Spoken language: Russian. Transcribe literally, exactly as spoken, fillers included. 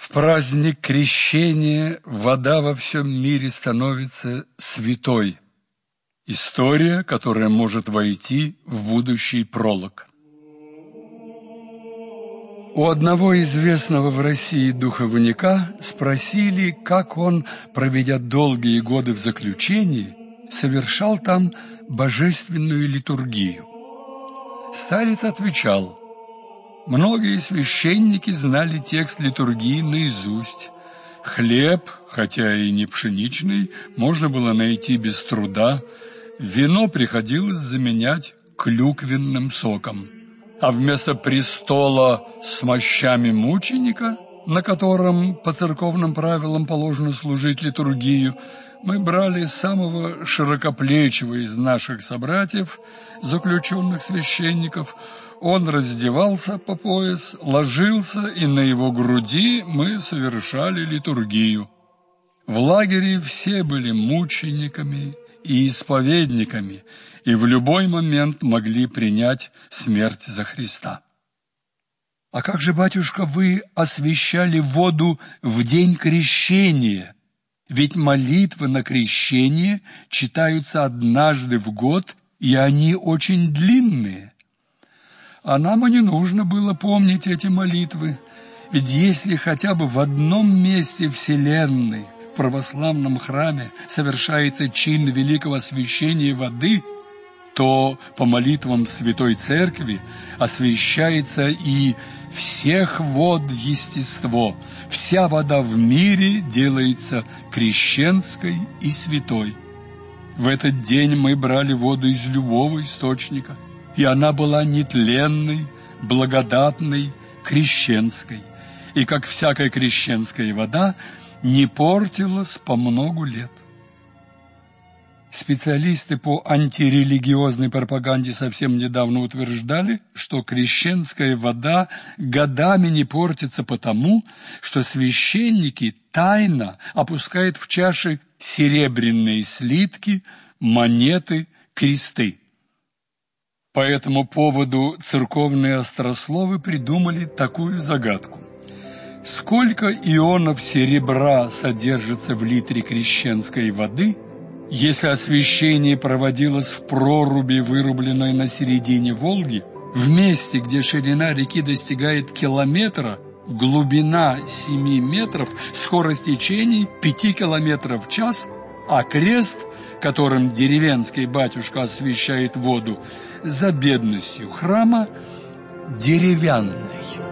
В праздник Крещения вода во всем мире становится святой. История, которая может войти в будущий пролог. У одного известного в России духовника спросили, как он, проведя долгие годы в заключении, совершал там божественную литургию. Старец отвечал: многие священники знали текст литургии наизусть. Хлеб, хотя и не пшеничный, можно было найти без труда. Вино приходилось заменять клюквенным соком. А вместо престола с мощами мученика, на котором по церковным правилам положено служить литургию, мы брали самого широкоплечего из наших собратьев, заключенных священников. Он раздевался по пояс, ложился, и на его груди мы совершали литургию. В лагере все были мучениками и исповедниками, и в любой момент могли принять смерть за Христа. «А как же, батюшка, вы освящали воду в день крещения? Ведь молитвы на крещение читаются однажды в год, и они очень длинные». А нам и не нужно было помнить эти молитвы, ведь если хотя бы в одном месте Вселенной, в православном храме, совершается чин великого освящения воды, то по молитвам Святой Церкви освящается и всех вод естество, вся вода в мире делается крещенской и святой. В этот день мы брали воду из любого источника, и она была нетленной, благодатной, крещенской, и, как всякая крещенская вода, не портилась по многу лет. Специалисты по антирелигиозной пропаганде совсем недавно утверждали, что крещенская вода годами не портится потому, что священники тайно опускают в чаши серебряные слитки, монеты, кресты. По этому поводу церковные острословы придумали такую загадку. Сколько ионов серебра содержится в литре крещенской воды, если освящение проводилось в проруби, вырубленной на середине Волги, в месте, где ширина реки достигает километра, глубина семи метров, скорость течений пяти километров в час, а крест, которым деревенский батюшка освящает воду, за бедностью храма деревянный.